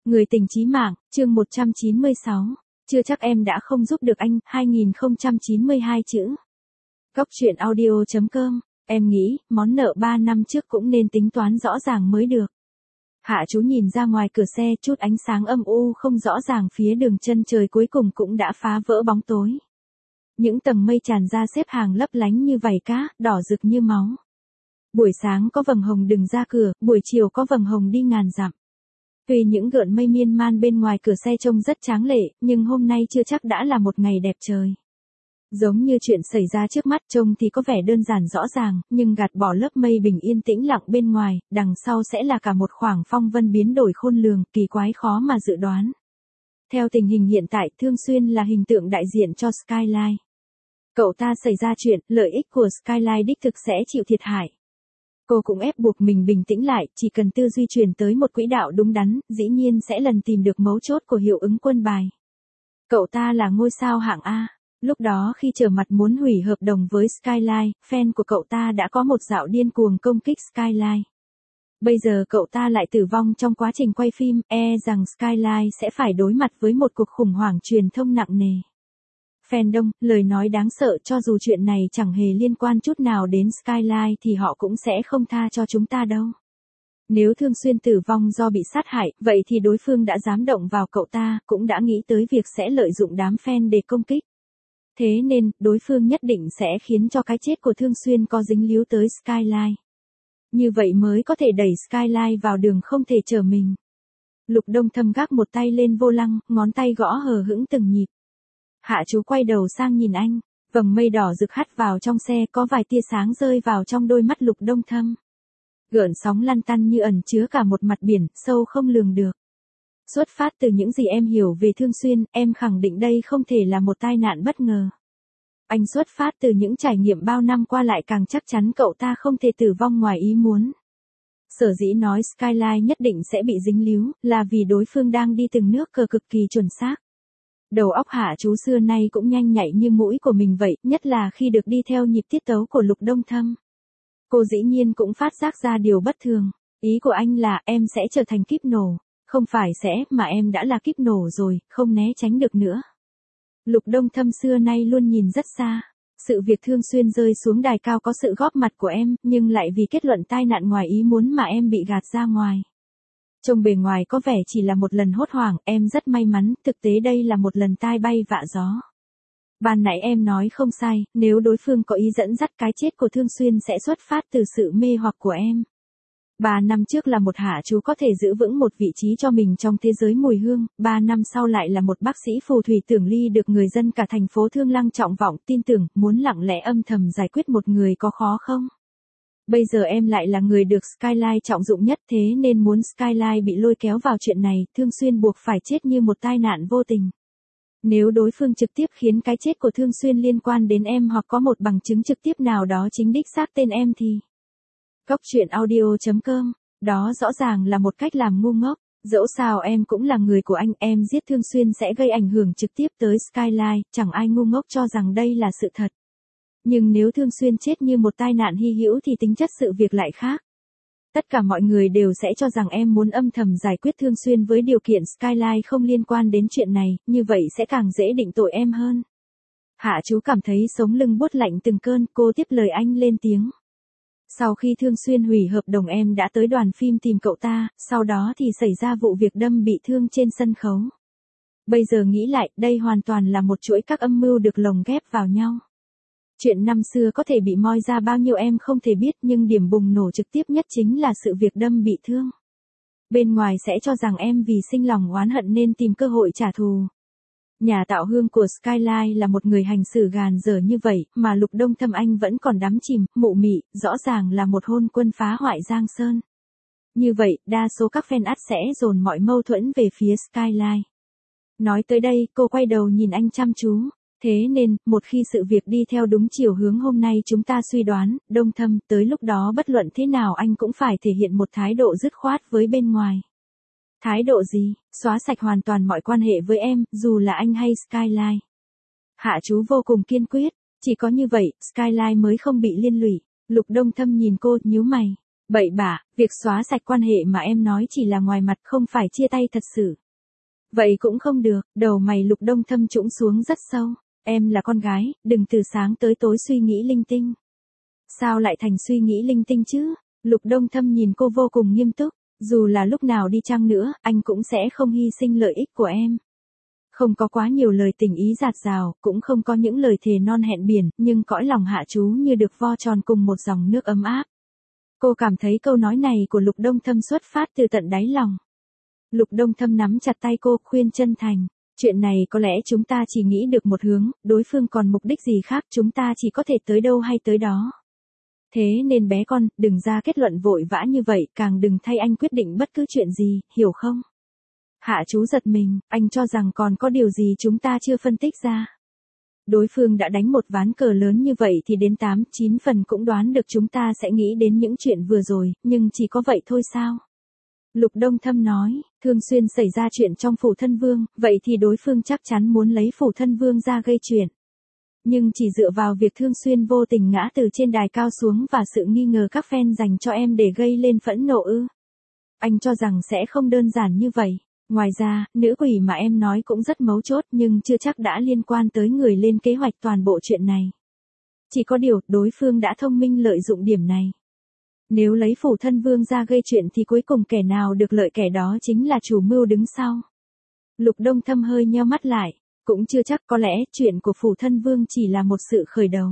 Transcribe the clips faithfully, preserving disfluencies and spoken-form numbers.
Người tình chí mạng, chương một trăm chín mươi sáu. Chưa chắc em đã không giúp được anh, hai nghìn không trăm chín mươi hai chữ. Góc truyện audio chấm com, em nghĩ, món nợ ba năm trước cũng nên tính toán rõ ràng mới được. Hạ chú nhìn ra ngoài cửa xe, chút ánh sáng âm u không rõ ràng phía đường chân trời cuối cùng cũng đã phá vỡ bóng tối. Những tầng mây tràn ra xếp hàng lấp lánh như vảy cá, đỏ rực như máu. Buổi sáng có vầng hồng đừng ra cửa, buổi chiều có vầng hồng đi ngàn dặm. Tuy những gợn mây miên man bên ngoài cửa xe trông rất tráng lệ, nhưng hôm nay chưa chắc đã là một ngày đẹp trời. Giống như chuyện xảy ra trước mắt trông thì có vẻ đơn giản rõ ràng, nhưng gạt bỏ lớp mây bình yên tĩnh lặng bên ngoài, đằng sau sẽ là cả một khoảng phong vân biến đổi khôn lường, kỳ quái khó mà dự đoán. Theo tình hình hiện tại, Thương Xuyên là hình tượng đại diện cho Skyline. Cậu ta xảy ra chuyện, lợi ích của Skyline đích thực sẽ chịu thiệt hại. Cô cũng ép buộc mình bình tĩnh lại, chỉ cần tư duy chuyển tới một quỹ đạo đúng đắn, dĩ nhiên sẽ lần tìm được mấu chốt của hiệu ứng quân bài. Cậu ta là ngôi sao hạng A. Lúc đó khi trở mặt muốn hủy hợp đồng với Skyline, fan của cậu ta đã có một dạo điên cuồng công kích Skyline. Bây giờ cậu ta lại tử vong trong quá trình quay phim, e rằng Skyline sẽ phải đối mặt với một cuộc khủng hoảng truyền thông nặng nề. Fan đông, lời nói đáng sợ, cho dù chuyện này chẳng hề liên quan chút nào đến Skyline thì họ cũng sẽ không tha cho chúng ta đâu. Nếu Thương Xuyên tử vong do bị sát hại, vậy thì đối phương đã dám động vào cậu ta, cũng đã nghĩ tới việc sẽ lợi dụng đám fan để công kích. Thế nên, đối phương nhất định sẽ khiến cho cái chết của Thương Xuyên có dính líu tới Skyline. Như vậy mới có thể đẩy Skyline vào đường không thể trở mình. Lục Đông Thâm gác một tay lên vô lăng, ngón tay gõ hờ hững từng nhịp. Hạ chú quay đầu sang nhìn anh, vầng mây đỏ rực hắt vào trong xe, có vài tia sáng rơi vào trong đôi mắt Lục Đông Thâm. Gợn sóng lăn tăn như ẩn chứa cả một mặt biển, sâu không lường được. Xuất phát từ những gì em hiểu về Thương Xuyên, em khẳng định đây không thể là một tai nạn bất ngờ. Anh xuất phát từ những trải nghiệm bao năm qua lại càng chắc chắn cậu ta không thể tử vong ngoài ý muốn. Sở dĩ nói Skyline nhất định sẽ bị dính líu, là vì đối phương đang đi từng nước cờ cực kỳ chuẩn xác. Đầu óc Hạ chú xưa nay cũng nhanh nhạy như mũi của mình vậy, nhất là khi được đi theo nhịp tiết tấu của Lục Đông Thâm. Cô dĩ nhiên cũng phát giác ra điều bất thường. Ý của anh là em sẽ trở thành kíp nổ. Không phải sẽ, mà em đã là kíp nổ rồi, không né tránh được nữa. Lục Đông Thâm xưa nay luôn nhìn rất xa. Sự việc Thương Xuyên rơi xuống đài cao có sự góp mặt của em, nhưng lại vì kết luận tai nạn ngoài ý muốn mà em bị gạt ra ngoài. Trông bề ngoài có vẻ chỉ là một lần hốt hoảng, em rất may mắn, thực tế đây là một lần tai bay vạ gió. Ban nãy em nói không sai, nếu đối phương có ý dẫn dắt cái chết của Thương Xuyên sẽ xuất phát từ sự mê hoặc của em. Ba năm trước là một hạ chú có thể giữ vững một vị trí cho mình trong thế giới mùi hương, ba năm sau lại là một bác sĩ phù thủy tưởng ly được người dân cả thành phố Thương Lăng trọng vọng tin tưởng, muốn lặng lẽ âm thầm giải quyết một người có khó không? Bây giờ em lại là người được Skyline trọng dụng nhất, thế nên muốn Skyline bị lôi kéo vào chuyện này, Thương Xuyên buộc phải chết như một tai nạn vô tình. Nếu đối phương trực tiếp khiến cái chết của Thương Xuyên liên quan đến em hoặc có một bằng chứng trực tiếp nào đó chính đích xác tên em thì... Góc truyện audio chấm com, đó rõ ràng là một cách làm ngu ngốc. Dẫu sao em cũng là người của anh, em giết Thương Xuyên sẽ gây ảnh hưởng trực tiếp tới Skyline, chẳng ai ngu ngốc cho rằng đây là sự thật. Nhưng nếu Thương Xuyên chết như một tai nạn hy hữu thì tính chất sự việc lại khác. Tất cả mọi người đều sẽ cho rằng em muốn âm thầm giải quyết Thương Xuyên với điều kiện Skyline không liên quan đến chuyện này, như vậy sẽ càng dễ định tội em hơn. Hạ chú cảm thấy sống lưng buốt lạnh từng cơn, cô tiếp lời anh lên tiếng. Sau khi Thương Xuyên hủy hợp đồng em đã tới đoàn phim tìm cậu ta, sau đó thì xảy ra vụ việc đâm bị thương trên sân khấu. Bây giờ nghĩ lại, đây hoàn toàn là một chuỗi các âm mưu được lồng ghép vào nhau. Chuyện năm xưa có thể bị moi ra bao nhiêu em không thể biết, nhưng điểm bùng nổ trực tiếp nhất chính là sự việc đâm bị thương. Bên ngoài sẽ cho rằng em vì sinh lòng oán hận nên tìm cơ hội trả thù. Nhà tạo hương của Skyline là một người hành xử gàn dở như vậy, mà Lục Đông Thâm anh vẫn còn đắm chìm, mụ mị, rõ ràng là một hôn quân phá hoại Giang Sơn. Như vậy, đa số các fan ắt sẽ dồn mọi mâu thuẫn về phía Skyline. Nói tới đây, cô quay đầu nhìn anh chăm chú. Thế nên, một khi sự việc đi theo đúng chiều hướng hôm nay chúng ta suy đoán, Đông Thâm, tới lúc đó bất luận thế nào anh cũng phải thể hiện một thái độ dứt khoát với bên ngoài. Thái độ gì? Xóa sạch hoàn toàn mọi quan hệ với em, dù là anh hay Skyline. Hạ chú vô cùng kiên quyết, chỉ có như vậy, Skyline mới không bị liên lụy. Lục Đông Thâm nhìn cô, nhíu mày. Bậy bạ, việc xóa sạch quan hệ mà em nói chỉ là ngoài mặt không phải chia tay thật sự. Vậy cũng không được, đầu mày Lục Đông Thâm trũng xuống rất sâu. Em là con gái, đừng từ sáng tới tối suy nghĩ linh tinh. Sao lại thành suy nghĩ linh tinh chứ? Lục Đông Thâm nhìn cô vô cùng nghiêm túc. Dù là lúc nào đi chăng nữa, anh cũng sẽ không hy sinh lợi ích của em. Không có quá nhiều lời tình ý dạt dào, cũng không có những lời thề non hẹn biển, nhưng cõi lòng Hạ Chú như được vo tròn cùng một dòng nước ấm áp. Cô cảm thấy câu nói này của Lục Đông Thâm xuất phát từ tận đáy lòng. Lục Đông Thâm nắm chặt tay cô, khuyên chân thành. Chuyện này có lẽ chúng ta chỉ nghĩ được một hướng, đối phương còn mục đích gì khác chúng ta chỉ có thể tới đâu hay tới đó. Thế nên bé con, đừng ra kết luận vội vã như vậy, càng đừng thay anh quyết định bất cứ chuyện gì, hiểu không? Hạ Chú giật mình, anh cho rằng còn có điều gì chúng ta chưa phân tích ra. Đối phương đã đánh một ván cờ lớn như vậy thì đến tám, chín phần cũng đoán được chúng ta sẽ nghĩ đến những chuyện vừa rồi, nhưng chỉ có vậy thôi sao? Lục Đông Thâm nói, thường xuyên xảy ra chuyện trong phủ thân vương, vậy thì đối phương chắc chắn muốn lấy phủ thân vương ra gây chuyện. Nhưng chỉ dựa vào việc Thương Xuyên vô tình ngã từ trên đài cao xuống và sự nghi ngờ các fan dành cho em để gây lên phẫn nộ ư. Anh cho rằng sẽ không đơn giản như vậy. Ngoài ra, nữ quỷ mà em nói cũng rất mấu chốt nhưng chưa chắc đã liên quan tới người lên kế hoạch toàn bộ chuyện này. Chỉ có điều, đối phương đã thông minh lợi dụng điểm này. Nếu lấy phủ thân vương ra gây chuyện thì cuối cùng kẻ nào được lợi kẻ đó chính là chủ mưu đứng sau. Lục Đông Thâm hơi nheo mắt lại. Cũng chưa chắc, có lẽ chuyện của phủ thân vương chỉ là một sự khởi đầu.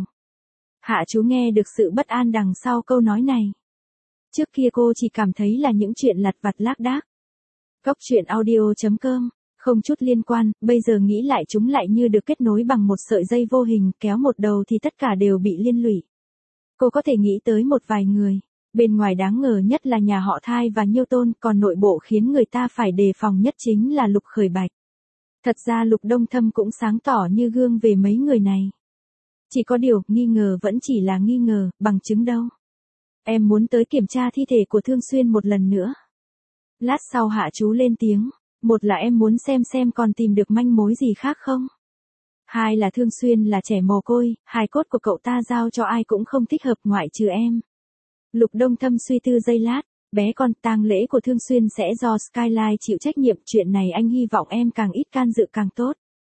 Hạ Chú nghe được sự bất an đằng sau câu nói này. Trước kia cô chỉ cảm thấy là những chuyện lặt vặt lác đác. Cóc truyện audio chấm com, không chút liên quan, bây giờ nghĩ lại chúng lại như được kết nối bằng một sợi dây vô hình, kéo một đầu thì tất cả đều bị liên lụy. Cô có thể nghĩ tới một vài người. Bên ngoài đáng ngờ nhất là nhà họ Thai và Nhiêu Tôn, còn nội bộ khiến người ta phải đề phòng nhất chính là Lục Khởi Bạch. Thật ra Lục Đông Thâm cũng sáng tỏ như gương về mấy người này. Chỉ có điều, nghi ngờ vẫn chỉ là nghi ngờ, bằng chứng đâu. Em muốn tới kiểm tra thi thể của Thương Xuyên một lần nữa. Lát sau Hạ Chú lên tiếng. Một là em muốn xem xem còn tìm được manh mối gì khác không. Hai là Thương Xuyên là trẻ mồ côi, hài cốt của cậu ta giao cho ai cũng không thích hợp ngoại trừ em. Lục Đông Thâm suy tư giây lát. Bé con, tang lễ của Thương Xuyên sẽ do Skyline chịu trách nhiệm, chuyện này anh hy vọng em càng ít can dự càng tốt.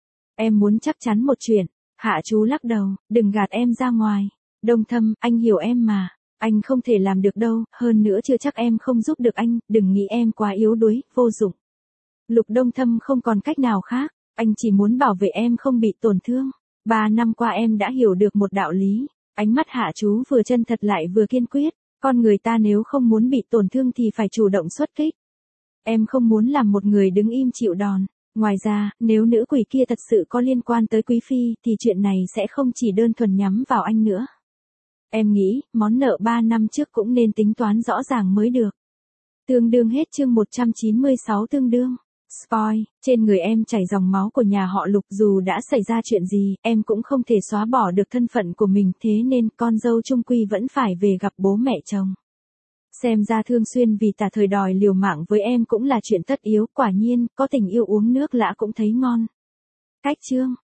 Em muốn chắc chắn một chuyện. Hạ Chú lắc đầu, đừng gạt em ra ngoài. Đông Thâm, anh hiểu em mà. Anh không thể làm được đâu, hơn nữa chưa chắc em không giúp được anh, đừng nghĩ em quá yếu đuối, vô dụng. Lục Đông Thâm không còn cách nào khác, anh chỉ muốn bảo vệ em không bị tổn thương. Ba năm qua em đã hiểu được một đạo lý. Ánh mắt Hạ Chú vừa chân thật lại vừa kiên quyết. Con người ta nếu không muốn bị tổn thương thì phải chủ động xuất kích. Em không muốn làm một người đứng im chịu đòn. Ngoài ra, nếu nữ quỷ kia thật sự có liên quan tới Quý Phi thì chuyện này sẽ không chỉ đơn thuần nhắm vào anh nữa. Em nghĩ, món nợ ba năm trước cũng nên tính toán rõ ràng mới được. Tương đương hết chương một trăm chín mươi sáu tương đương. Spoil, trên người em chảy dòng máu của nhà họ Lục, dù đã xảy ra chuyện gì, em cũng không thể xóa bỏ được thân phận của mình, thế nên con dâu chung quy vẫn phải về gặp bố mẹ chồng. Xem ra Thương Xuyên vì tả thời đòi liều mạng với em cũng là chuyện tất yếu, quả nhiên, có tình yêu uống nước lã cũng thấy ngon. Cách chương.